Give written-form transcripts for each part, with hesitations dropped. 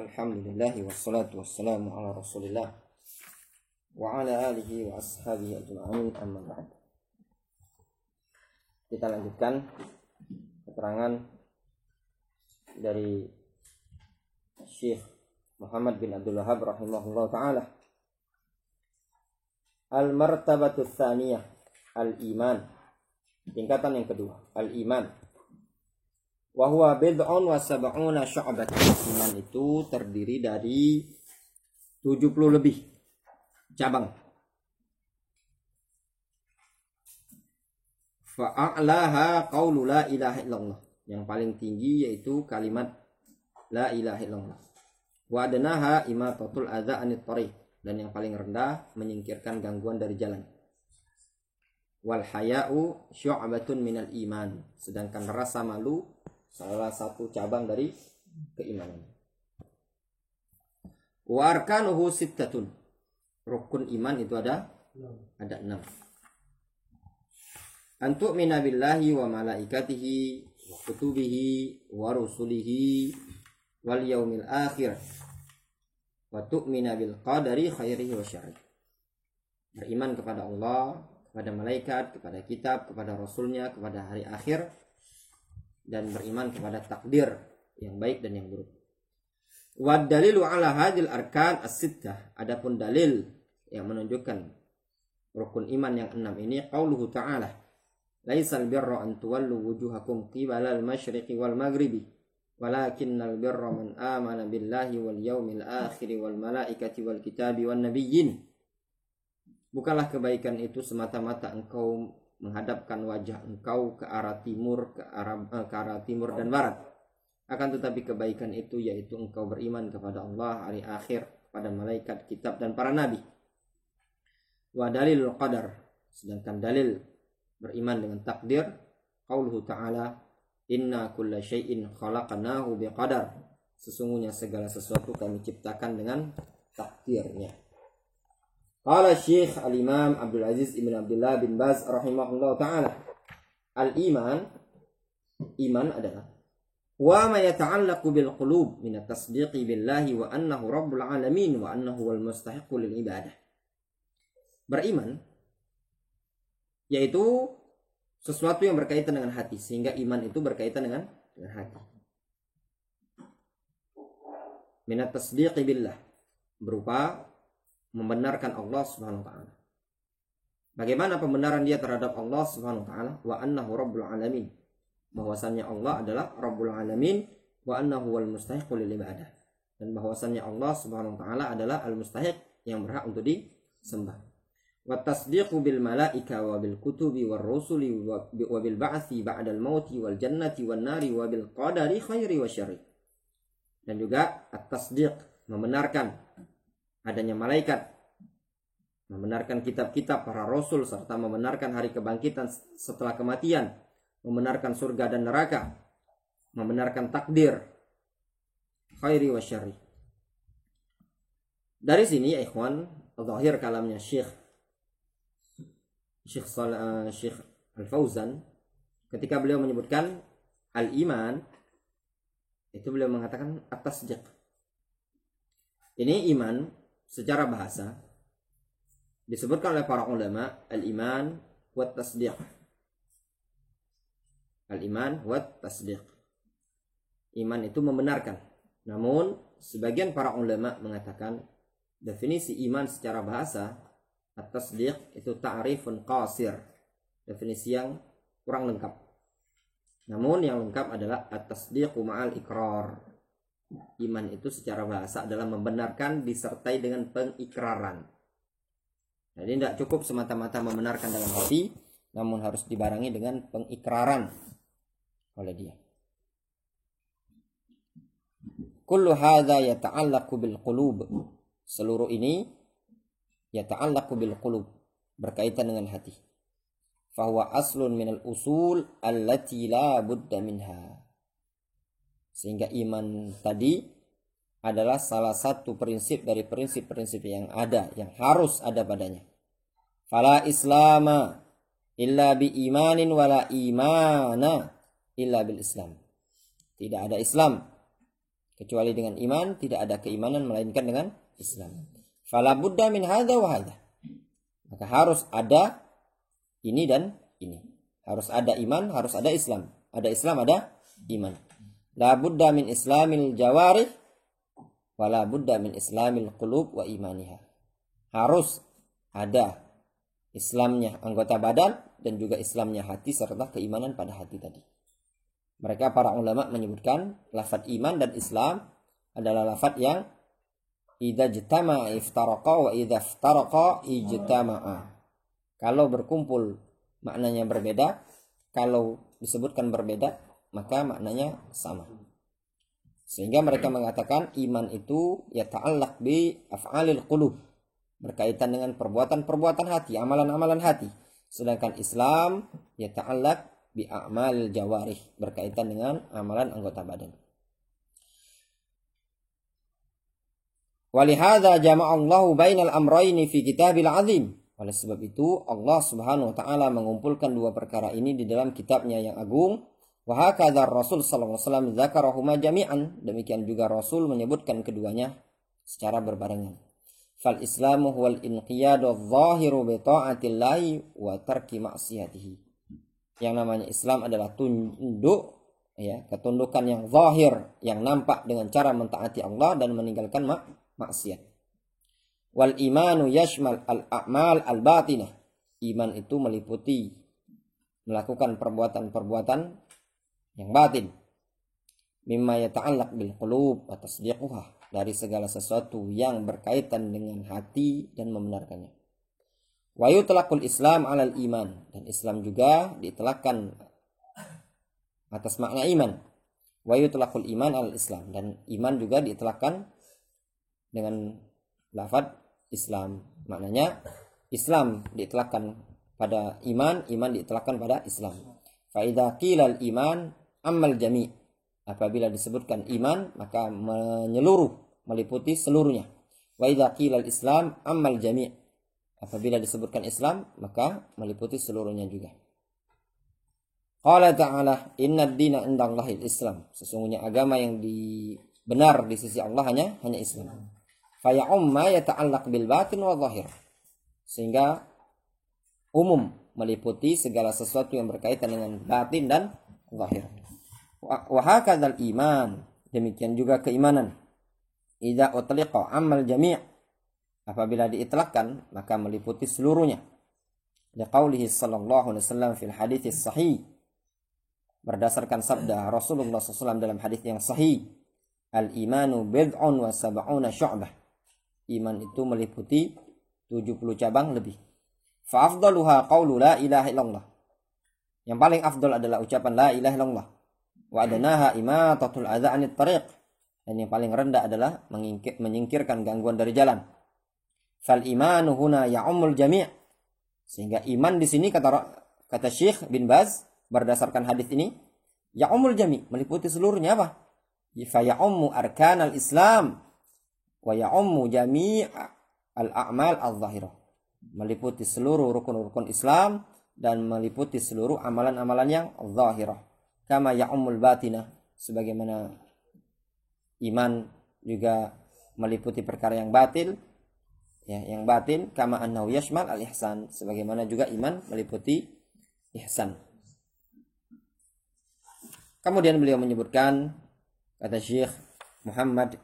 Alhamdulillahi wassalatu wassalamu ala rasulillah wa ala alihi wa ashabihi ajma'in, amma ba'd. Kita lanjutkan keterangan dari Syekh Muhammad bin Abdul Wahhab rahimahullah ta'ala. Al-martabatu tsaniyah, al-iman. Tingkatan yang kedua, al-iman. Wa huwa bid'un wa sab'una syu'batan. Iman itu terdiri dari 70 lebih cabang. Fa'a'laha qaulu la ilaha illallah. Yang paling tinggi yaitu kalimat la ilaha illallah. Wa adnaha imatatul adza anit thariq. Dan yang paling rendah menyingkirkan gangguan dari jalan. Wal haya'u syu'batun minal iman. Sedangkan rasa malu salah satu cabang dari keimanan. Wa arkanuhu sittatun. Rukun iman itu ada 6. Antu'mina billahi wa malaikatihi wa kutubihi wa rusulihi wal yaumil akhir wa tu'mina bil qadari khairihi wa syarrihi. Beriman kepada Allah, kepada malaikat, kepada kitab, kepada rasulnya, kepada hari akhir, dan beriman kepada takdir yang baik dan yang buruk. Wa dalilu ala hadil arkan as-sittah. Adapun dalil yang menunjukkan rukun iman yang 6 ini qauluhu ta'ala, laisal birra an tuwallu wujuhakum qibala al-masyriqi wal maghribi walakinnal birra man amana billahi wal yaumil akhir wal malaikati wal kitabi wan nabiyyin. Bukanlah kebaikan itu semata-mata engkau menghadapkan wajah engkau ke arah timur, ke arah timur dan barat. Akan tetapi kebaikan itu yaitu engkau beriman kepada Allah, hari akhir, kepada malaikat, kitab dan para nabi. Wa dalilul qadar. Sedangkan dalil beriman dengan takdir qauluhu ta'ala, inna kulla syai'in khalaqnahu biqadar. Sesungguhnya segala sesuatu kami ciptakan dengan takdirnya. Qala Syekh Al-Imam Abdul Aziz Ibn Abdullah bin Baz rahimahullah ta'ala, al-iman, iman adalah wa ma yata'allaqu bil qulub min at-tasdiqi billahi wa annahu rabbul alamin wa annahu wal mustahiqu lil ibadah. Beriman yaitu sesuatu yang berkaitan dengan hati, sehingga iman itu berkaitan dengan hati. Min at-tasdiqi billah, berupa membenarkan Allah Subhanahu wa taala. Bagaimana pembenaran dia terhadap Allah Subhanahu wa taala? Wa annahu rabbul alamin. Bahwasannya Allah adalah rabbul alamin wa annahu wal mustahiq lil ibadah. Dan bahwasannya Allah Subhanahu wa taala adalah al mustahiq, yang berhak untuk disembah. Wa tasdiqu bil malaika wa bil kutubi war rusuli wa bil ba'tsi ba'dal mauti wal jannati wan nari wa bil qadari khairi wa syarri. Dan juga at-tasdiq, membenarkan adanya malaikat, membenarkan kitab-kitab para rasul, serta membenarkan hari kebangkitan setelah kematian, membenarkan surga dan neraka, membenarkan takdir khairi wa syarri. Dari sini ya ikhwan, zahir kalamnya Syekh Al-Fauzan ketika beliau menyebutkan al-iman, itu beliau mengatakan at-tasdiq. Ini iman secara bahasa disebutkan oleh para ulama al-iman wa tasdiq. Al-iman wa tasdiq. Iman itu membenarkan. Namun sebagian para ulama mengatakan definisi iman secara bahasa at-tasdiq itu ta'rifun qasir, definisi yang kurang lengkap. Namun yang lengkap adalah at-tasdiqu ma'al iqrar. Iman itu secara bahasa adalah membenarkan disertai dengan pengikraran. Jadi tidak cukup semata-mata membenarkan dalam hati, namun harus dibarengi dengan pengikraran oleh dia. Kullu hadza yata'allaqu bil qulub. Seluruh ini yata'allaqu bil qulub, berkaitan dengan hati. Fahuwa aslun minal usul allati la budda minha. Sehingga iman tadi adalah salah satu prinsip dari prinsip-prinsip yang ada, yang harus ada padanya. Fala islama illa bi imanin wala imana illa bil islam. Tidak ada Islam Kecuali dengan iman tidak ada keimanan melainkan dengan Islam. Fala budda min hadza wa hadza. Maka harus ada ini dan ini. Harus ada iman, harus ada Islam. Ada Islam, ada iman. La budda min islamil jawarih wa la budda min islamil qulub wa imaniha. Harus ada Islamnya anggota badan dan juga Islamnya hati serta keimanan pada hati tadi. Mereka para ulama menyebutkan lafaz iman dan Islam adalah lafaz yang idza jtama'a iftaraqa wa idza iftaraqa ijtama'a. Kalau berkumpul maknanya berbeda, kalau disebutkan berbeda maka maknanya sama. Sehingga mereka mengatakan iman itu yata'allaq bi af'alil qulub, berkaitan dengan perbuatan-perbuatan hati, amalan-amalan hati. Sedangkan Islam yata'allaq bi a'malil jawarih, berkaitan dengan amalan anggota badan. Walihadza jama'allahu bainal amrayni fi kitabil azim. Oleh sebab itu Allah Subhanahu wa taala mengumpulkan dua perkara ini di dalam kitabnya yang agung. Wa hakadza Rasul sallallahu alaihi wasallam dzakarahuma jami'an. Demikian juga Rasul menyebutkan keduanya secara berbarengan. Fal islamu huwal inqiyadu adh-dhahiru bi ta'atillahi wa tarki ma'siyatihi. Yang namanya Islam adalah tunduk, ya, ketundukan yang zahir, yang nampak dengan cara mentaati Allah dan meninggalkan maksiat. Wal imanu yashmal al-a'mal al-batinah. Iman itu meliputi melakukan perbuatan-perbuatan yang batin. Mimma yata'allaq bil qulub wa tasdiquha, dari segala sesuatu yang berkaitan dengan hati dan membenarkannya. Wa yutlaqul Islam 'alal iman, dan Islam juga diitlaqkan atas makna iman. Wa yutlaqul iman 'alal Islam, dan iman juga diitlaqkan dengan lafaz Islam. Maknanya Islam diitlaqkan pada iman, iman diitlaqkan pada Islam. Fa idza qila al-iman ammal jami', apabila disebutkan iman maka menyeluruh, meliputi seluruhnya. Wa idza qila al-islam ammal jami', apabila disebutkan Islam maka meliputi seluruhnya juga. Qala ta'ala innad dina indallahi al-islam, sesungguhnya agama yang benar di sisi Allah hanya Islam. Fa ya'umma yata'allaq bil batin wa zahir, sehingga umum meliputi segala sesuatu yang berkaitan dengan batin dan zahir. Wa hakadzal iman, demikian juga keimanan. Idza utliqa amal jami', apabila diitlaqkan maka meliputi seluruhnya. Liqaulihi sallallahu alaihi wasallam fil hadits sahih, berdasarkan sabda Rasulullah SAW dalam hadis yang sahih, al-imanu bid'un wa sab'una syu'bah, iman itu meliputi 70 cabang lebih. Fa afdaluha qaulu la ilaha illallah, yang paling afdal adalah ucapan la ilaha illallah. Wa adnaha imatatul adza 'anit tariq, dan yang paling rendah adalah menyingkirkan gangguan dari jalan. Fal imanu huna ya'ummul jami', sehingga iman di sini kata Syekh bin Baz berdasarkan hadis ini ya'ummul jami', meliputi seluruhnya apa? Fa ya'ummu arkanal Islam wa ya'ummu jami' al-a'mal adh-dhahirah, meliputi seluruh rukun-rukun Islam dan meliputi seluruh amalan-amalan yang zahirah. Kama ya'ummul batinah, sebagaimana iman juga meliputi perkara yang batil, ya, yang batin. Kama annahu yashmal al-ihsan, sebagaimana juga iman meliputi ihsan. Kemudian beliau menyebutkan, kata Syekh Muhammad,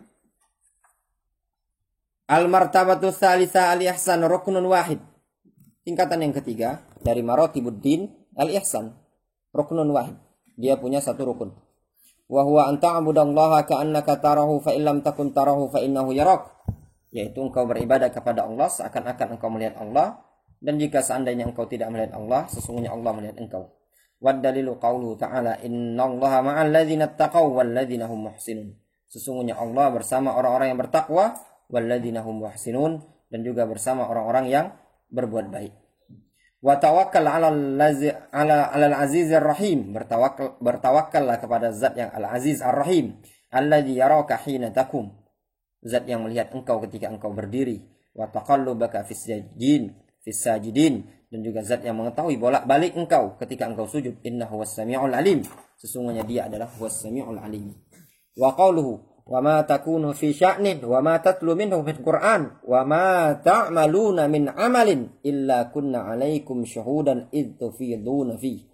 al-martabatu tsalitsah al-ihsan ruknun wahid, tingkatan yang ketiga dari maratibuddin al-ihsan, ruknun wahid, dia punya satu rukun. Wa huwa an ta'budallaha ka'annaka tarahu fa illam takun tarahu fa innahu yarak, yaitu engkau beribadah kepada Allah seakan-akan engkau melihat Allah, dan jika seandainya engkau tidak melihat Allah, sesungguhnya Allah melihat engkau. Wad dalilu qauluhu ta'ala innallaha ma'al ladzina taqaw wal ladzina hum muhsinun, sesungguhnya Allah bersama orang-orang yang bertakwa, wal ladzina hum muhsinun, dan juga bersama orang-orang yang berbuat baik. Wa tawakkal 'alal azizir rahim, bertawakkallah kepada zat yang al-aziz ar-rahim, alladzi yaraka hina takum, zat yang melihat engkau ketika engkau berdiri. Wa taqallubaka fis sajidin, dan juga zat yang mengetahui bolak-balik engkau ketika engkau sujud. Innahu was-sami'ul alim, sesungguhnya dia adalah was-sami'ul alim. Wa qauluhu wa ma takunu fi sya'nin wa ma tatlu minhu fil Qur'an wa ma ta'maluna min amalin illa kunna 'alaikum syuhudan id tufiduna fi.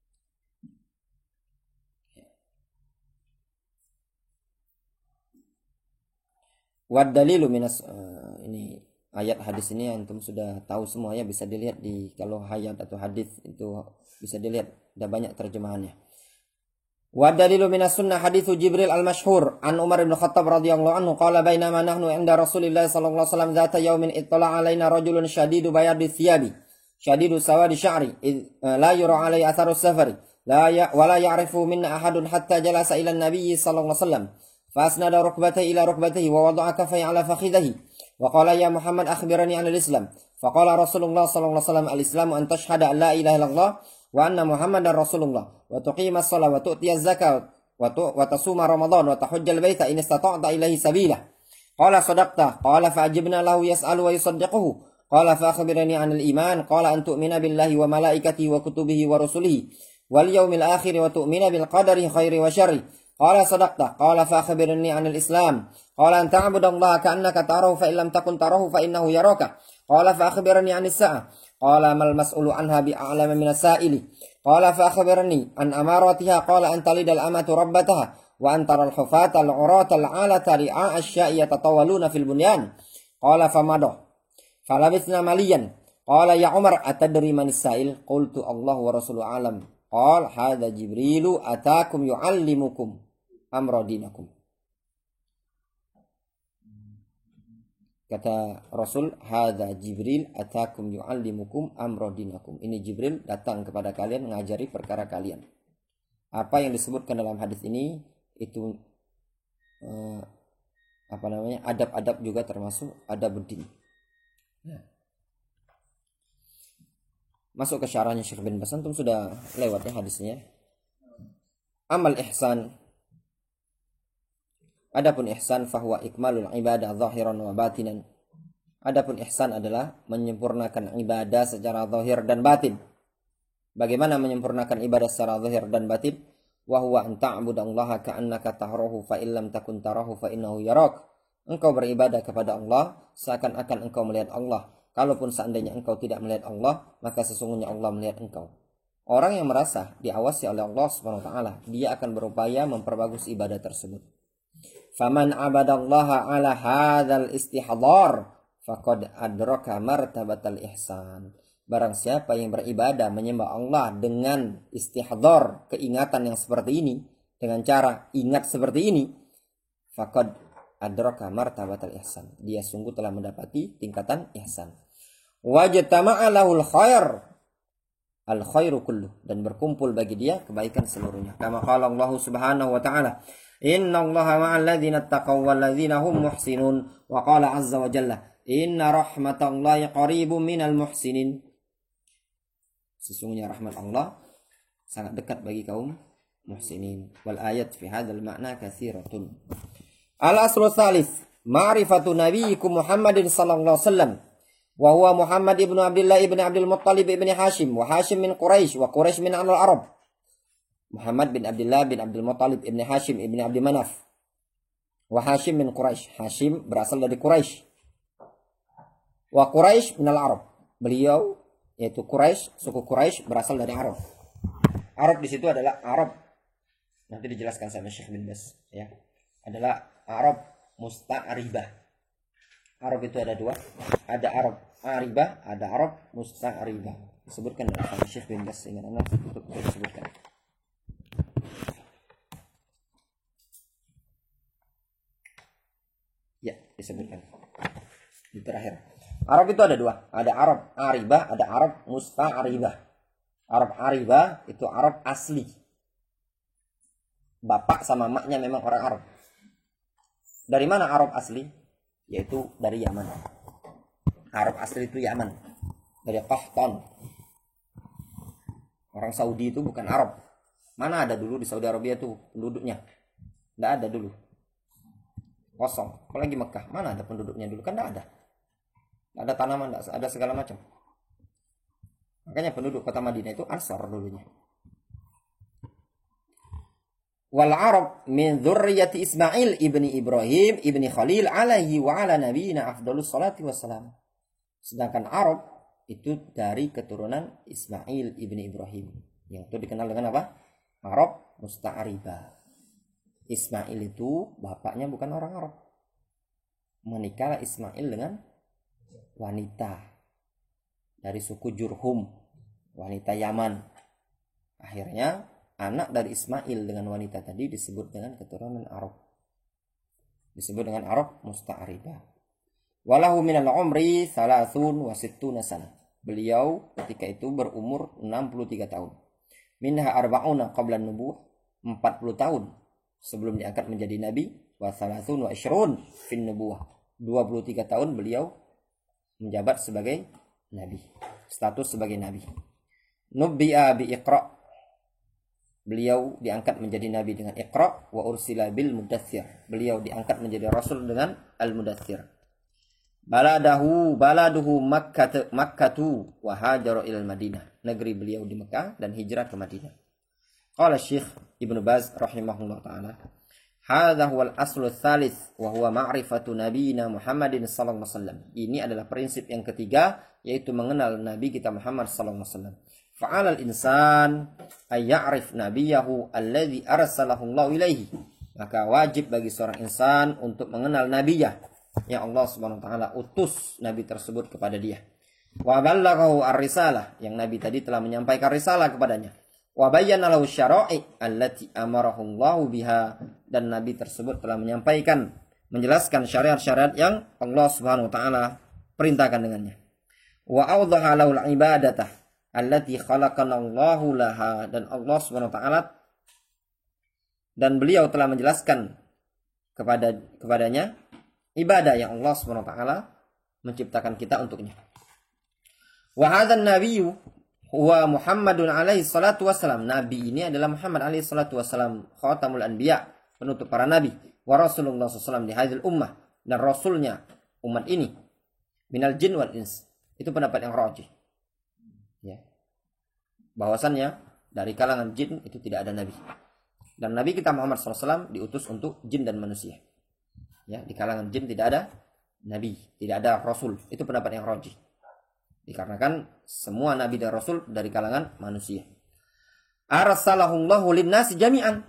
Wa dalilu minas ini ayat hadis ini antum sudah tahu semua ya, bisa dilihat di kalau ayat atau hadis itu bisa dilihat ada banyak terjemahannya. Wa dalilu minas sunnah haditsu Jibril al-masyhur an Umar bin Khattab radhiyallahu anhu qala bainama nahnu 'inda Rasulillah sallallahu alaihi wasallam dzata yaumin ittala 'alaina rajulun shadidu bayadi thiyabi shadidu sawadi sya'ri la yura 'alaihi atharu safari wa la ya'rifu minna ahadun hatta jalasa ila an-nabiy sallallahu alaihi wasallam fa asnada rukbatayhi ila rukbatayhi wa wada'a kaffayhi 'ala fakhidhihi wa qala ya Muhammad akhbirani 'anil Islam fa qala Rasulullah sallallahu alaihi wasallam al-islamu an tashhada an la ilaha illallah wa anna Muhammadar Rasulullah wa tuqimas shalah wa tu'tiyaz zakat wa tasuma Ramadan wa tahujjal baita in istata'ta ilaihi sabila. Qala sadaqta qala fa'ajibna lahu yas'alu wa yusaddiquhu qala fa akhbirni 'anil iman qala an tu'mina billahi wa malaikatihi wa kutubihi wa rusulihi wal yawmil akhir wa tu'mina bil qadari khairi wa syarri. Qala sadaqta qala fa akhbirni 'anil islam qala an ta'budallaha ka'annaka tarahu fa in lam takun tarahu fa innahu yaraka. Qala fa akhbirni 'anis sa'ah qala mal mas'ulu anha bi'alama minas sa'ili. Qala fa akhbirni an amaratiha qala an talidal amatu rabbataha wa an taral hufata al-urata al-'alata ri'a asya'i yatatawaluna fil bunyan. Qala fa madha falabithna maliyan. Qala ya Umar atadri manis sa'il qultu Allah wa rasuluhu alam. Qala hadza Jibrilu atakum yu'allimukum amra dinakum. Kata Rasul, hadza Jibril atakum yu'allimukum amra dinakum. Ini Jibril datang kepada kalian mengajari perkara kalian. Apa yang disebutkan dalam hadis ini itu adab-adab juga termasuk adabuddin. Masuk ke syarahnya Syekh bin Baz, antum sudah lewat ya hadisnya. Amal ihsan. Adapun ihsan fahuwa ikmalul ibadah zahiran wa batinan. Adapun ihsan adalah menyempurnakan ibadah secara zahir dan batin. Bagaimana menyempurnakan ibadah secara zahir dan batin? Wa huwa an ta'budallaha ka'annaka tarahu fa illam takun tarahu fa innahu yarak. Engkau beribadah kepada Allah seakan-akan engkau melihat Allah. Kalaupun seandainya engkau tidak melihat Allah, maka sesungguhnya Allah melihat engkau. Orang yang merasa diawasi oleh Allah Subhanahu wa taala, dia akan berupaya memperbagus ibadah tersebut. Faman abadallaha ala hadzal istihdar faqad adraka martabatal ihsan. Barang siapa yang beribadah menyembah Allah dengan istihdar, keingatan yang seperti ini, dengan cara ingat seperti ini, faqad adraka martabatal ihsan. Dia sungguh telah mendapati tingkatan ihsan. Wajtama'a lahul khair al khairu kullu, dan berkumpul bagi dia kebaikan seluruhnya. Kama qala Allah Subhanahu wa ta'ala, innallaha ma'al ladzina taqaw wal ladzina hum muhsinun, wa qala azza wa jalla inna rahmatallahi qaribum minal muhsinin. Sesungguhnya rahmat Allah sangat dekat bagi kaum muhsinin. Wal ayat fi hadzal ma'na katsiratun. Al aslu tsalits ma'rifatu nabiyyikum Muhammadin sallallahu alaihi wasallam wa huwa Muhammad ibnu Abdullah ibnu Abdul Muttalib ibnu Hashim wa Hashim min Quraisy wa Quraisy min al-Arab. Muhammad bin Abdullah bin Abdul Muttalib ibnu Hashim ibnu Abdi Manaf wa Hashim min Quraisy. Hashim berasal dari Quraisy. Wa Quraisy min al-Arab. Beliau yaitu Quraisy, suku Quraisy berasal dari Arab. Arab di situ adalah Arab. Nanti dijelaskan sama Syekh bin Baz ya. Adalah Arab musta'ribah. Arab itu ada dua, ada Arab aribah, ada Arab musta'ribah. Disebutkan dalam Syekh bin Baz dengan anak disebutkan. Ya, disebutkan. Di terakhir. Arab itu ada dua, ada Arab aribah, ada Arab musta'ribah. Arab aribah itu Arab asli. Bapak sama maknya memang orang Arab. Dari mana Arab asli? Yaitu dari Yaman. Arab asli itu Yaman, dari Qahtan. Orang Saudi itu bukan Arab. Mana ada dulu di Saudi Arabia itu penduduknya? Tidak ada dulu, kosong. Apalagi Mekah, mana ada penduduknya dulu? Kan tidak ada. Tidak ada tanaman, tidak ada segala macam. Makanya penduduk kota Madinah itu Ansar dulunya. wal Arab min dzurriyyati Ismail ibni Ibrahim ibni Khalil alaihi wa ala nabiyina afdhalus salati wassalam. Sedangkan Arab itu dari keturunan Ismail ibni Ibrahim, yang itu dikenal dengan apa? Arab musta'ribah. Ismail itu bapaknya bukan orang Arab. Menikahlah Ismail dengan wanita dari suku Jurhum, wanita Yaman. Akhirnya anak dari Ismail dengan wanita tadi disebut dengan keturunan Arab. Disebut dengan Arab musta'ribah. Walahu minal umri thalathun wa sittuna sana. Beliau ketika itu berumur 63 tahun. Minha arba'una qabla nubuwah, 40 tahun sebelum diangkat menjadi nabi. Wa thalathun wa ishrun fin nubuwah, 23 tahun beliau menjabat sebagai nabi, status sebagai nabi. Nubbi'a bi Iqra, beliau diangkat menjadi nabi dengan Iqra. Wa ursila bil Mudaththir, beliau diangkat menjadi rasul dengan Al-Mudaththir. Baladuhu Makkatu wa hajara ilal Madinah, negeri beliau di Mekah dan hijrah ke Madinah. Qala Syekh Ibnu Baz rahimahullah taala, hadza huwal aslu tsalits wa huwa ma'rifatu nabiyina Muhammadin sallallahu alaihi wasallam. Ini adalah prinsip yang ketiga, yaitu mengenal nabi kita Muhammad sallallahu alaihi wasallam. Fa'alal insan ay ya'rif nabiyahu alladzi arsalahu Allah ilaihi. Maka wajib bagi seorang insan untuk mengenal nabiyah yang Allah Subhanahu wa taala utus nabi tersebut kepada dia. Wa ballaghahu ar-risalah, yang nabi tadi telah menyampaikan risalah kepadanya. Wa bayyana lahu syara'i allati amarahu Allah biha, dan nabi tersebut telah menyampaikan, menjelaskan syariat-syariat yang Allah Subhanahu wa taala perintahkan dengannya. Wa awdaha lahu al-ibadatah allati khalaqana Allahu laha, dan Allah Subhanahu wa taala dan beliau telah menjelaskan kepadanya ibadah yang Allah Subhanahu wa taala menciptakan kita untuknya. Wa hadzal nabiyyu huwa Muhammadun alaihi salatu wassalam. Nabi ini adalah Muhammad alaihi salatu wassalam, khatamul anbiya, penutup para nabi. Wa Rasulullah sallallahu alaihi wasallam ummah, dan rasulnya umat ini. Minal jin wal ins. Itu pendapat yang rajih. Ya. Bahwasannya dari kalangan jin itu tidak ada nabi. Dan nabi kita Muhammad sallallahu alaihi wasallam diutus untuk jin dan manusia. Ya, di kalangan jin tidak ada nabi, tidak ada rasul. Itu pendapat yang rajih. Dikarenakan semua nabi dan rasul dari kalangan manusia. Arsalahullahu lin-nasi jami'an.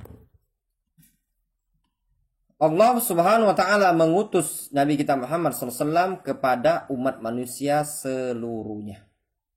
Allah Subhanahu wa taala mengutus nabi kita Muhammad sallallahu alaihi wasallam kepada umat manusia seluruhnya.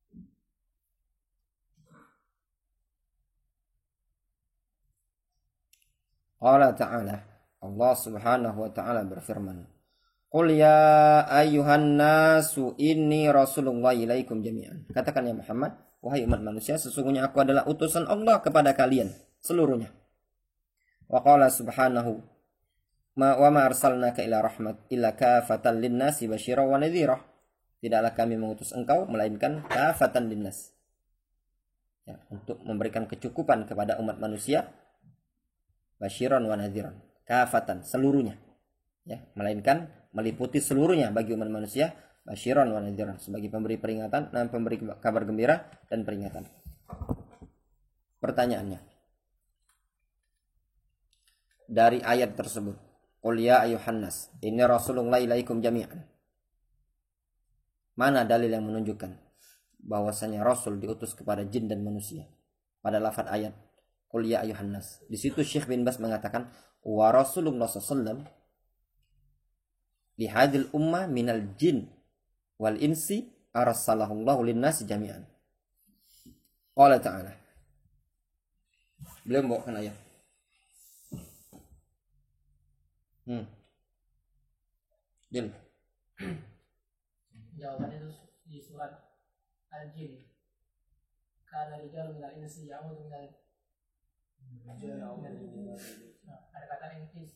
Allah Ta'ala, Allah Subhanahu wa taala berfirman, "Qul ya ayyuhan nasu inni rasulullah ilaikum jami'an." Katakan ya Muhammad, wahai umat manusia, sesungguhnya aku adalah utusan Allah kepada kalian seluruhnya. Wa qala subhanahu, wa ma arsalnaka ila rahmat illa kafatan linnasi basyira wa nadhira. Tidaklah kami mengutus engkau melainkan kafatan linnas, ya, untuk memberikan kecukupan kepada umat manusia, basyiran wa nadhiran, kafatan seluruhnya, ya, melainkan meliputi seluruhnya bagi umat manusia, basyiran wa nadhiran, sebagai pemberi peringatan dan pemberi kabar gembira dan peringatan. Pertanyaannya, dari ayat tersebut, qul ya ayyuhan nas inni rasulullah ilaikum jami'an, mana dalil yang menunjukkan bahwasanya rasul diutus kepada jin dan manusia pada lafaz ayat qul ya ayyuhan nas? Di situ Syekh bin Bas mengatakan wa Rasulullah sallallahu li hadil ummah minal jin wal insi arsalahullahu lin-nasi jami'an. Qala ta'ala, beliau membawakan ayat. Jin. Jawabannya itu di surat Al-Jin. Kana rijal minal insi ya'udhu minal ada kata intis.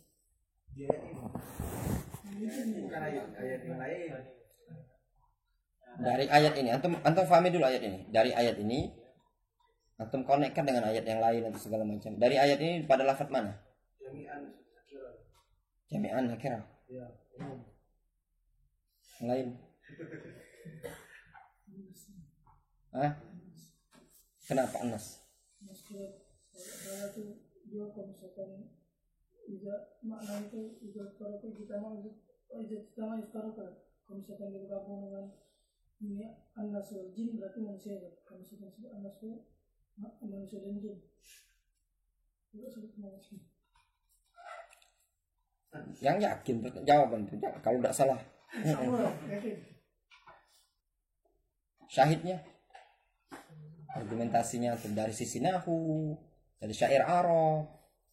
Dari ayat ini, antum pahami dulu ayat ini. Dari ayat ini antum konekkan dengan ayat yang lain atau segala macam. Dari ayat ini pada lafaz mana? Jami'an nakirah. Ya. Yang lain. Kenapa anas? Dia kalau misalkan juga makna itu juga kalau kita mau kalau misalkan kita gabung dengan ini anas wal jin berarti manusia kan? Kalau misalkan sebut anas itu manusia dan jin. Juga sebut manusia. Yang yakin jawaban itu kalau tidak salah. Syahidnya argumentasinya dari sisi nahu, dari syair Arab.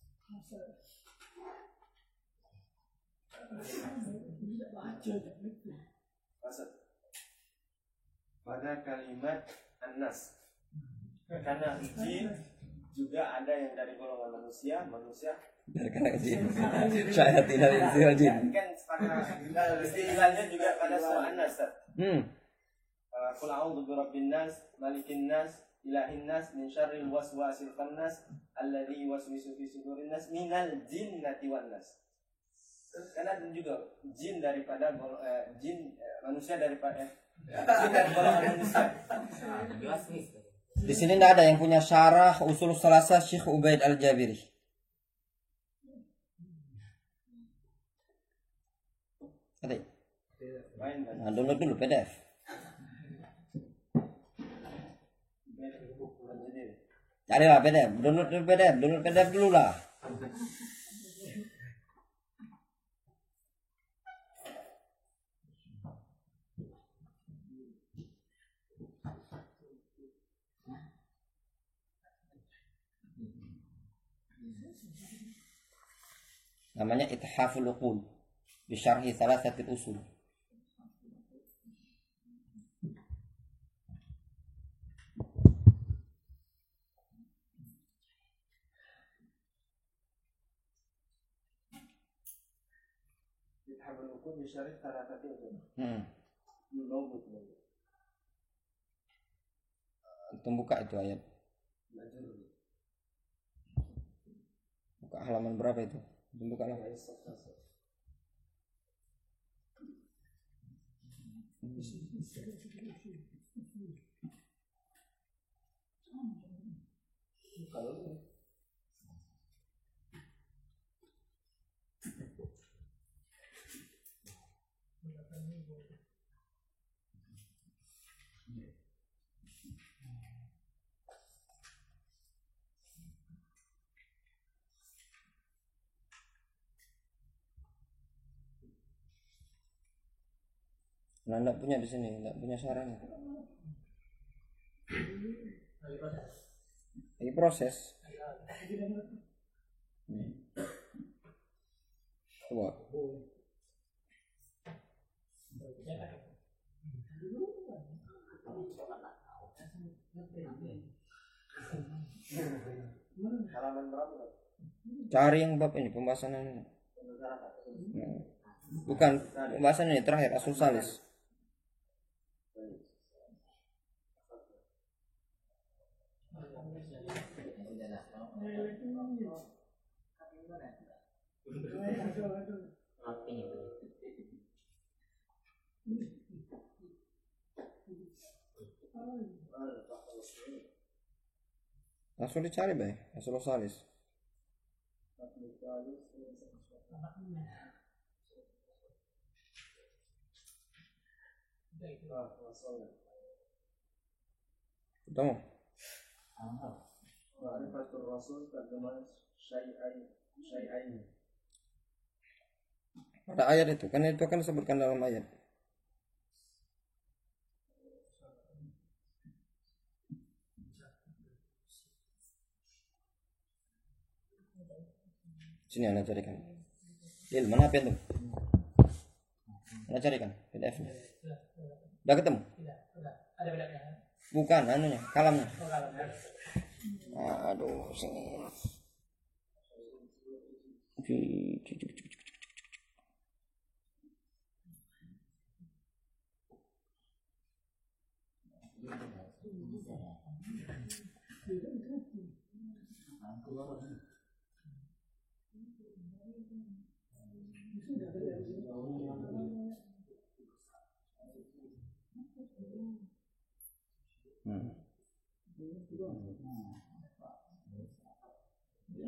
Pada kalimat anas, karena jin juga ada yang dari golongan manusia Karena jin, syair tidak istilah jin. kan pada istilahnya juga pada surah anas. Qul a'udzu birabbin nas, malikin nas, ilahin nas, min syarril waswasil khannas, alladzi yuwaswisu fi sudurin nas, minal jinnati wan nas. Karena ada juga jin daripada jin manusia daripada jin dari golongan manusia. Di sini tidak ada yang punya syarah usul salasa Syekh Ubaid Al-Jabiri. Ada. Nah, download dulu PDF. Carilah PDF, download PDF dulu lah. Namanya Ithaful Uqul bi syarhi Thalathatil Usul. Ithaful Uqul bi syarhi Thalathatil Usul. Itu buka itu ayat. Buka halaman berapa itu? Buka lah. Nah, enggak punya di sini, enggak punya saran. Lagi proses. Coba. Halaman berapa? Cari yang bab ini pembahasan ini. Bukan pembahasan ini terakhir Asul Salis. Langsung dicari bay, Asul Salis. Ketemu? Ma'rifatul Rasul terjemah syai'ain. Ada ayat itu, kan itu kan disebutkan dalam ayat. Sini Anda carikan. Lil, mana apa itu? Anda carikan PDF-nya. Udah ketemu? Udah. Ada bedanya. Bukan, anunya, kalamnya. Aduh, sini.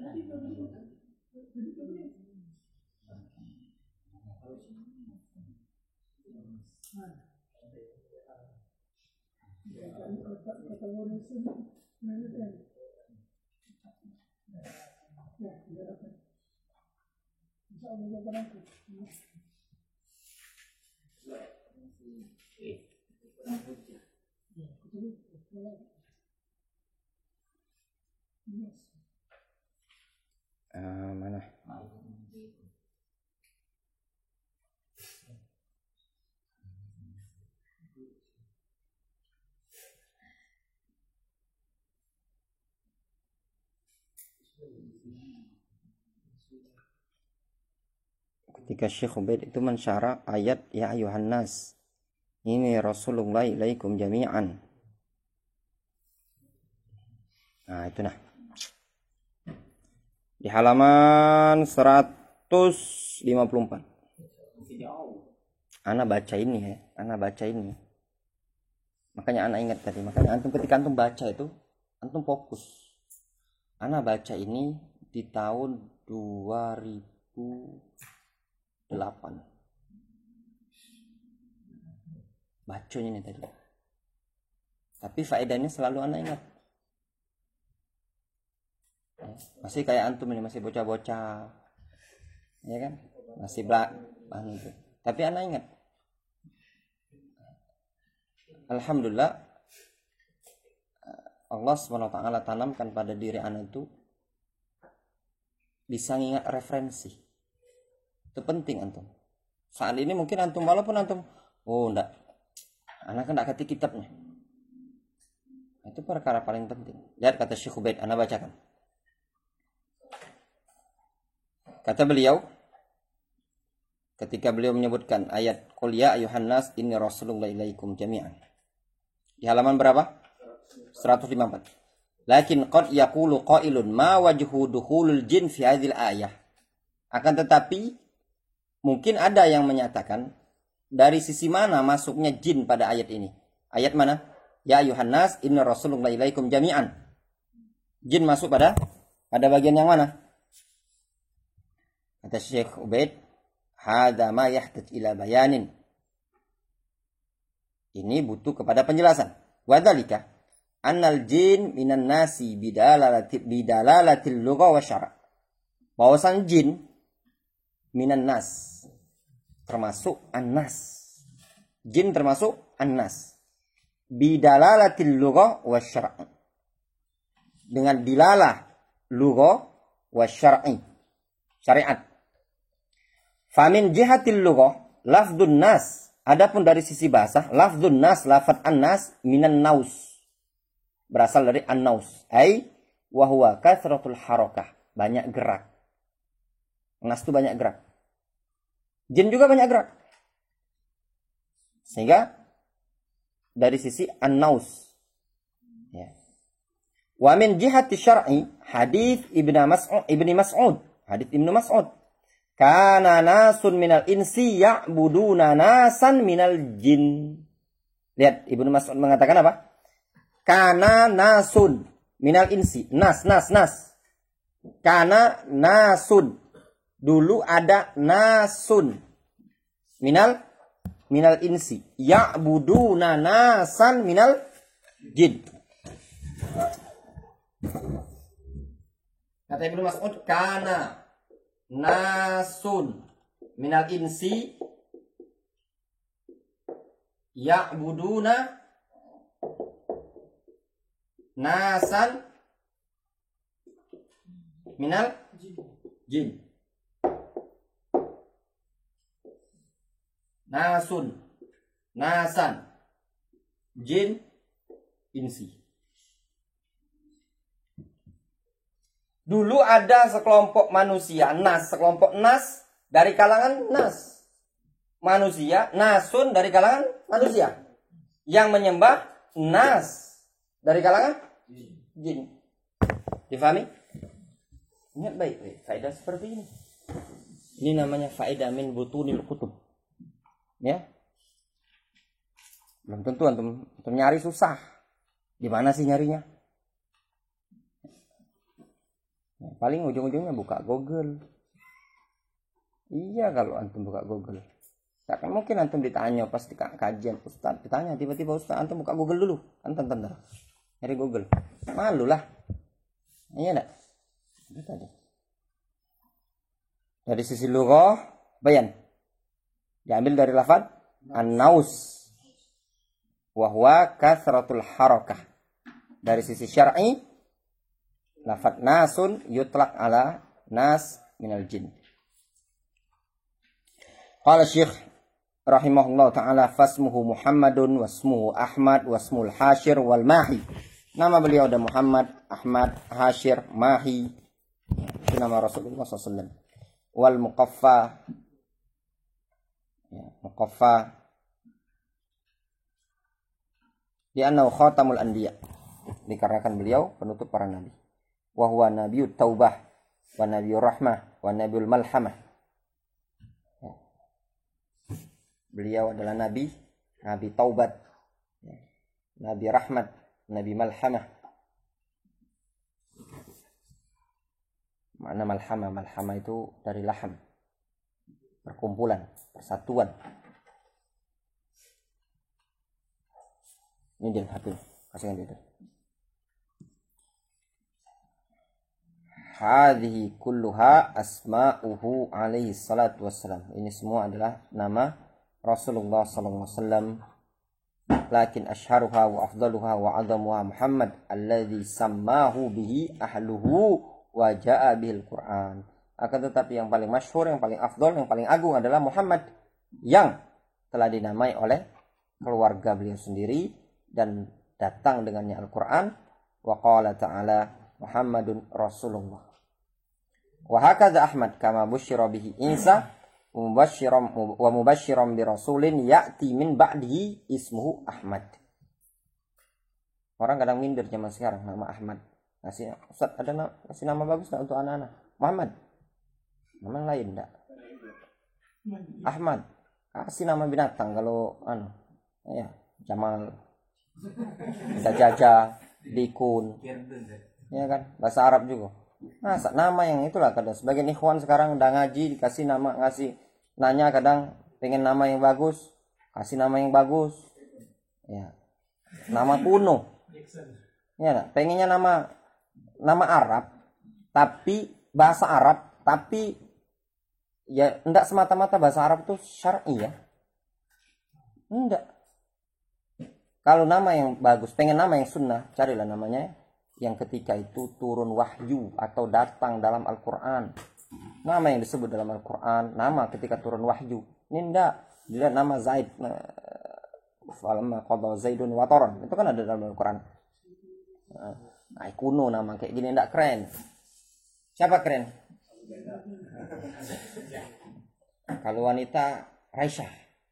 Mana? Ketika Syekh Ubaid itu mensyarah ayat ya ayuhan nas, ini Rasulullah ilaikum jami'an. Nah itu nah. Di halaman 154. Ana baca ini ya, ana baca ini. Makanya ana ingat tadi, makanya antum ketika antum baca itu, antum fokus. Ana baca ini di tahun 2008. Bacanya ini tadi. Tapi faedahnya selalu ana ingat. Masih kayak antum ini, masih bocah-bocah. Ya kan? Masih bahan itu. Tapi ana ingat. Alhamdulillah Allah SWT tanamkan pada diri ana itu bisa ngingat referensi. Itu penting antum. Saat ini mungkin antum walaupun antum enggak. Ana kan enggak ketik kitabnya. Itu perkara paling penting. Lihat kata Syekh Ubaid, ana bacakan. Kata beliau ketika beliau menyebutkan ayat qul ya ayuhan nas inni rasulullah ilaikum jami'an. Di halaman berapa? 154. Lakin qad yaqulu qailun ma wajhu dukhulul jin fi hadhil ayah. Akan tetapi mungkin ada yang menyatakan dari sisi mana masuknya jin pada ayat ini. Ayat mana? Ya ayuhan nas inna rasulullah ilaikum jami'an. Jin masuk pada bagian yang mana? Kata Syekh Ubaid, hadza ma yahtaj ila bayanin. Ini butuh kepada penjelasan. Wa dzalika annal jin minan nasi bidalalatil lugha wa syara'. Bahwasan jin minan nas termasuk an-nas. Jin termasuk an-nas. Bidalalatil lugha wa syara'. Dengan dilalah lugha wa syar'i. Syariat. Famin jihatil lughah lafdun nas. Adapun dari sisi bahasa, lafdun nas, lafad an-nas minan naus. Berasal dari an-naus. Ai wa huwa kathratul harakah. Banyak gerak. Nas itu banyak gerak. Jin juga banyak gerak. Sehingga dari sisi an-naus. Ya. Wa min jihati syar'i hadits Ibni Mas'ud. Hadits Ibnu Mas'ud. Kana nasun minal insi ya'buduna nasan minal jin. Lihat, Ibnu Mas'ud mengatakan apa? Kana nasun minal insi. Nas. Kana nasun. Dulu ada nasun. Minal insi. Ya'buduna nasan minal jin. Kata Ibnu Mas'ud, kana nasun minal insi ya'buduna nasan minal jin. Nasan jin insi. Dulu ada sekelompok manusia, sekelompok nas dari kalangan nas. Manusia, nasun dari kalangan manusia. Yang menyembah nas dari kalangan jin. Difahami? Ingat baik, faedah seperti ini. Ini namanya faedah min butunil kutub. Ya. Belum tentu antum nyari susah. Di mana sih nyarinya? Paling ujung-ujungnya buka Google. Iya, kalau antum buka Google. Tak mungkin antum ditanya pas di kajian, Ustaz ditanya tiba-tiba, Ustaz antum buka Google dulu. Antum bentar. Dari Google. Malu lah. Iya enggak? Itu tadi. Dari sisi lughah, bayan. Diambil dari lafaz an-naus. Wa huwa kasratul harakah. Dari sisi syar'i, lafaz nasun yutlaq ala nas minal jin. Qala Syekh rahimahullah ta'ala fasmuhu Muhammadun wasmuhu Ahmad wasmul Hashir wal Mahi. Nama beliau ada Muhammad, Ahmad, Hashir, Mahi. Itu nama Rasulullah SAW. Wal Muqaffa, ya, Muqaffa li'annahu khatamul anbiya, dikarenakan beliau penutup para nabi. Wa huwa nabiyut taubah wa nabiyur rahmah wa nabiyul malhamah. Ya. Beliau adalah nabi, nabi taubat, ya, nabi rahmat, nabi malhamah. Makna malhamah, malhamah itu dari laham, perkumpulan, persatuan. Ini dia hati, kasihkan dia. Hadhihi kulluha asma'uhu alaihi salatu wassalam. Ini semua adalah nama Rasulullah sallallahu alaihi wasallam. Lakin ashharuha wa afdaluha wa adamuha Muhammad alladhi sammahu bihi ahluhu wa ja'a bihil Qur'an. Akan tetapi yang paling masyhur, yang paling afdal, yang paling agung adalah Muhammad yang telah dinamai oleh keluarga beliau sendiri dan datang dengannya Al-Qur'an. Wa qala ta'ala Muhammadun Rasulullah. Wa hakadha Ahmad kama busyira bihi Isa wa mubasyiran bi rasulin ya'ti min ba'dihi ismuhu Ahmad. Orang kadang minder zaman sekarang nama Ahmad. Kasih Ustaz ada kasih nama bagus enggak untuk anak-anak? Muhammad. Nama lain enggak? Ahmad. Kasih nama binatang kalau ya, Jamal. Jaja, Dikun. Ya kan? Bahasa Arab juga. Masa nama yang itulah kadang sebagian ikhwan sekarang udah ngaji dikasih nama, ngasih nanya kadang pengen nama yang bagus, kasih nama yang bagus. Ya. Nama kuno. Ya, pengennya nama Arab tapi bahasa Arab, tapi ya enggak semata-mata bahasa Arab itu syar'i ya. Enggak. Kalau nama yang bagus, pengen nama yang sunnah, carilah namanya yang ketika itu turun wahyu atau datang dalam Al-Quran. Nama yang disebut dalam Al-Quran, nama ketika turun wahyu. Ini enggak, dilihat nama Zaid, falamma qada Zaidun wataran, itu kan ada dalam Al-Quran. Nah, kuno nama kayak gini enggak keren. Siapa keren? Kalau wanita Aisyah.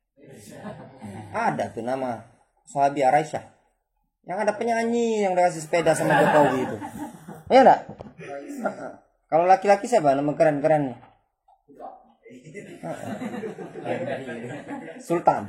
Ada tuh nama sahabiah Aisyah. Yang ada penyanyi yang udah kasih sepeda sama Jokowi itu. Iya enggak? Kalau laki-laki siapa nama keren-keren? Sultan.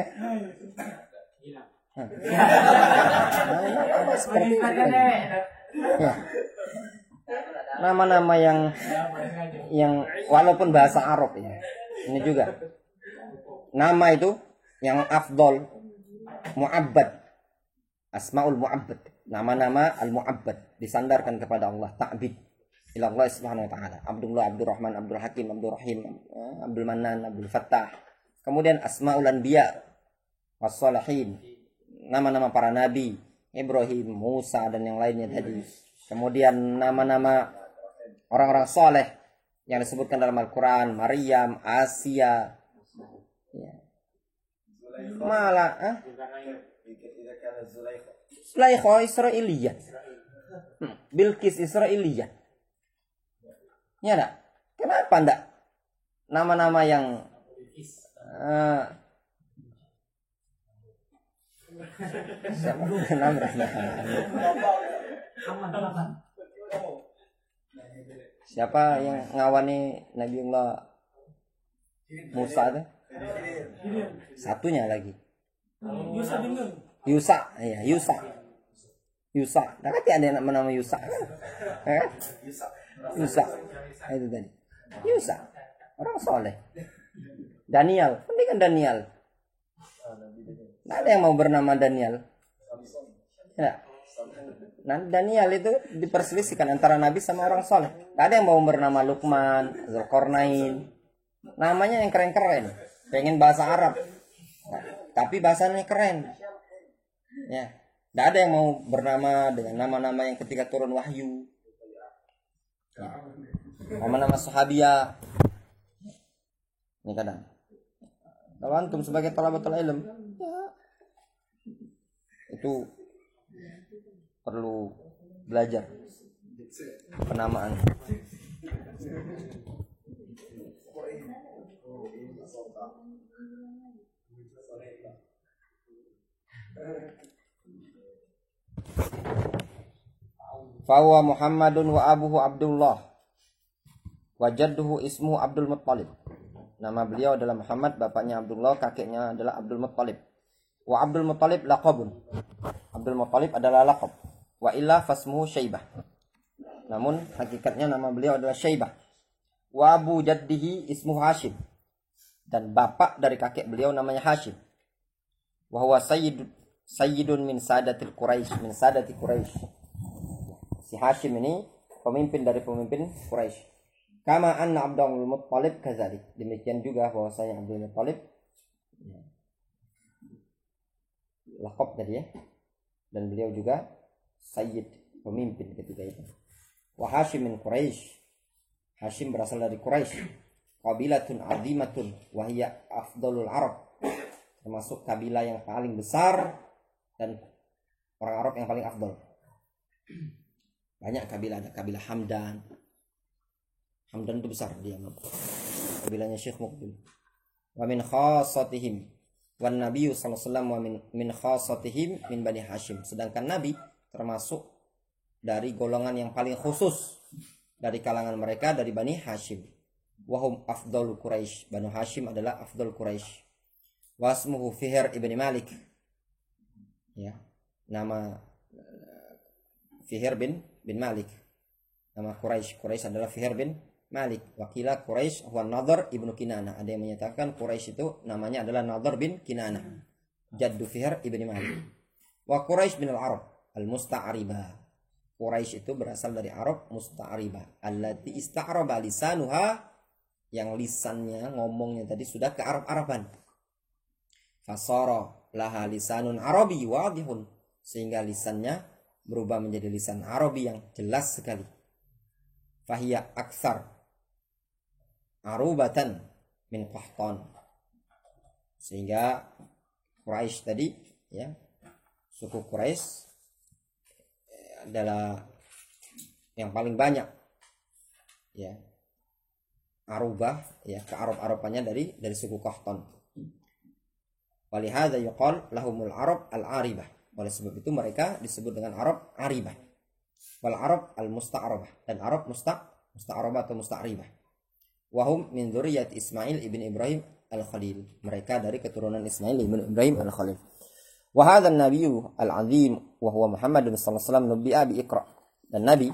Ya. Nama-nama yang walaupun bahasa Arab ya. Ini juga. Nama itu yang afdol, mu'abbad. Asmaul mu'abbad. Nama-nama al-mu'abbad disandarkan kepada Allah, ta'bid ila Allah Subhanahu wa taala. Abdullah, Abdurrahman, Abdul Hakim, Abdul Rahim, Abdul Manan, Abdul Fattah. Kemudian asmaul anbiya was-shalihin. Nama-nama para nabi, Ibrahim, Musa dan yang lainnya tadi. Kemudian nama-nama orang-orang soleh yang disebutkan dalam Al-Quran, Maryam, Asia, ya. Malah Zulaikha Israiliyah, Bilqis Israiliyah. Ya enggak? Kenapa enggak nama-nama yang siapa yang ngawani Nabiullah Musa itu? Satunya lagi. Yusa, ya Yusa. Yusa. Nah, kan ada nama-nama Yusa kan? Yusa. Itu tadi. Yusa. Orang soleh. Daniel. Penting kan Daniel. Nggak ada yang mau bernama Daniel. Ya. Nah, Daniel itu diperselisihkan antara Nabi sama orang soleh. Nggak ada yang mau bernama Luqman, Zulkarnain. Namanya yang keren-keren. Pengen bahasa Arab. Nah, tapi bahasanya keren. Ya. Nggak ada yang mau bernama dengan nama-nama yang ketika turun wahyu. Ya. Nama-nama sahabiah. Ini kadang. Kalau antum sebagai thalabatul ilm, ya, itu perlu belajar penamaan. Fahuwa Muhammadun wa abuhu Abdullah wa jadduhu ismu Abdul Muttalib. Nama beliau adalah Muhammad, bapaknya Abdullah, kakeknya adalah Abdul Muttalib. Wa Abdul Muttalib laqabun. Abdul Muttalib adalah laqab. Wa illa fasmuhu Syaibah. Namun hakikatnya nama beliau adalah Syaibah. Wa abu jaddihi ismuhu Hashim. Dan bapak dari kakek beliau namanya Hashim. Wa huwa sayyidun min sadatil Quraisy, min sadati Quraisy. Si Hashim ini pemimpin dari pemimpin Quraisy. Kama anna Abdul Muttalib kadzalik. Demikian juga bahwasanya Abdul Muttalib laqab tadi ya. Dan beliau juga sayyid, pemimpin ketika itu. Wa Hashim min Quraisy. Hashim berasal dari Quraisy. Qabilatun azimatun wa hiya afdalul Arab. Termasuk kabilah yang paling besar dan orang Arab yang paling afdal. Banyak kabilah, ada kabilah Hamdan. Hamdan itu besar dia. Kabilahnya Syekh Muqbil. Wa min khassatihim wan Nabi sallallahu alaihi wasallam wa min khassatihim min Bani Hashim. Sedangkan Nabi termasuk dari golongan yang paling khusus dari kalangan mereka dari Bani Hashim. Wa hum afdalul Quraisy. Bani Hashim adalah afdal Quraisy. Wa ismuhu Fihr ibn Malik. Ya. Nama Fihr bin Malik. Nama Quraisy adalah Fihr bin Malik. Wakila Quraisy huwa Nadhr ibnu Kinanah. Ada yang menyatakan Quraisy itu namanya adalah Nadhr bin Kinanah. Jaddu Fihr ibn Malik. Wa Quraisy bin al-Arab al-musta'ribah. Quraisy itu berasal dari Arab musta'ribah. Allati ista'raba lisanuha, yang lisannya ngomongnya tadi sudah ke Arab-Araban. Fasara laha lisanun Arabi wadihun, sehingga lisannya berubah menjadi lisan Arabi yang jelas sekali. Fahiya aksar arubatan min Qahtan. Sehingga Quraisy tadi ya, suku Quraisy adalah yang paling banyak ya arubah ya ke Arab-Arabannya dari suku Qahtan. Walihada yuqal lahumul Arab al-Aribah. Oleh sebab itu mereka disebut dengan Arab Aribah. Wal Arab al-Musta'rabah, dan Arab Musta'rabah atau Musta'ribah. Wahum min dzurriyyati Ismail ibn Ibrahim al-Khalil. Mereka dari keturunan Ismail ibn Ibrahim al-Khalil. Wa hadha an-nabiyyu al-'azim wa huwa Muhammadun sallallahu alaihi wasallam nubbi'a bi Iqra. Dan Nabi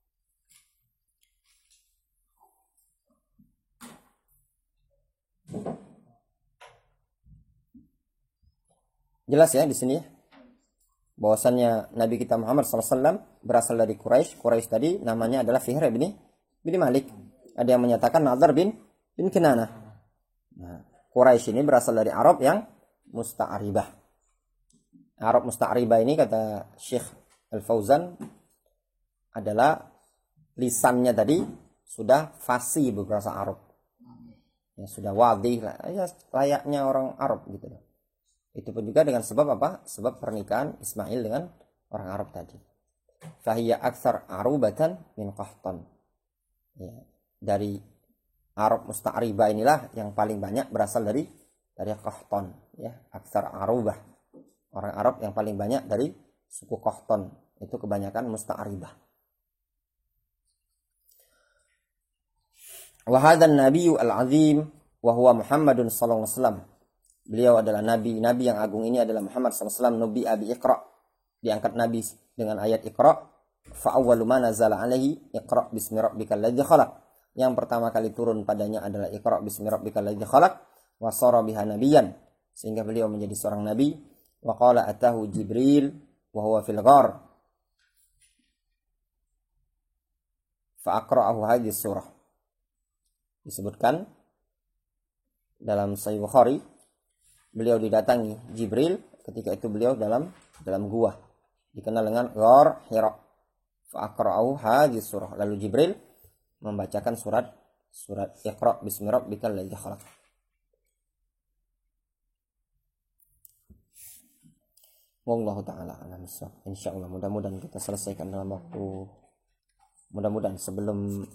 jelas ya di sini bahwasannya Nabi kita Muhammad SAW berasal dari Quraisy. Quraisy tadi namanya adalah Fihr bin Malik. Ada yang menyatakan Nadhr bin Kinanah. Nah, Quraisy ini berasal dari Arab yang musta'ribah. Arab musta'ribah ini kata Syekh Al-Fauzan adalah lisannya tadi sudah fasih berbahasa Arab. Ya, sudah wadih lah, ya, layaknya orang Arab gitu. Itu pun juga dengan sebab apa? Sebab pernikahan Ismail dengan orang Arab tadi. Fahiya aktsar arubatan min Qahtan. Ya, dari Arab musta'ribah inilah yang paling banyak berasal dari Qahtan, ya, aktsar arubah. Orang Arab yang paling banyak dari suku Qahtan, itu kebanyakan musta'ribah. Wa hadzal nabiyyu al-'azim wa huwa Muhammadun sallallahu alaihi wasallam. Beliau adalah nabi yang agung ini adalah Muhammad sallallahu alaihi wasallam, nubi abi Iqra. Diangkat nabi dengan ayat Iqra fa awwalu ma nazala alaihi iqra bismi rabbikal ladzi khalaq. Yang pertama kali turun padanya adalah iqra bismi rabbikal ladzi khalaq wa sara biha nabiyyan, sehingga beliau menjadi seorang nabi. Wa qala atahu Jibril wa huwa fil ghar fa aqra'ahu hadhihi surah. Disebutkan dalam Sahih Bukhari, beliau didatangi Jibril ketika itu beliau dalam gua dikenal dengan Ghar Hira. Fa aqra'ahu hadhihi surah. Lalu Jibril membacakan surat Iqra bismi rabbikal ladzi khalaq. Wallahu taala a'lam bissawab. Insyaallah mudah-mudahan kita selesaikan dalam waktu, mudah-mudahan sebelum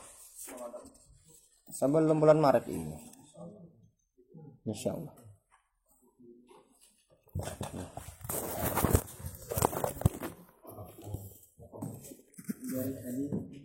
bulan Maret ini. Insyaallah.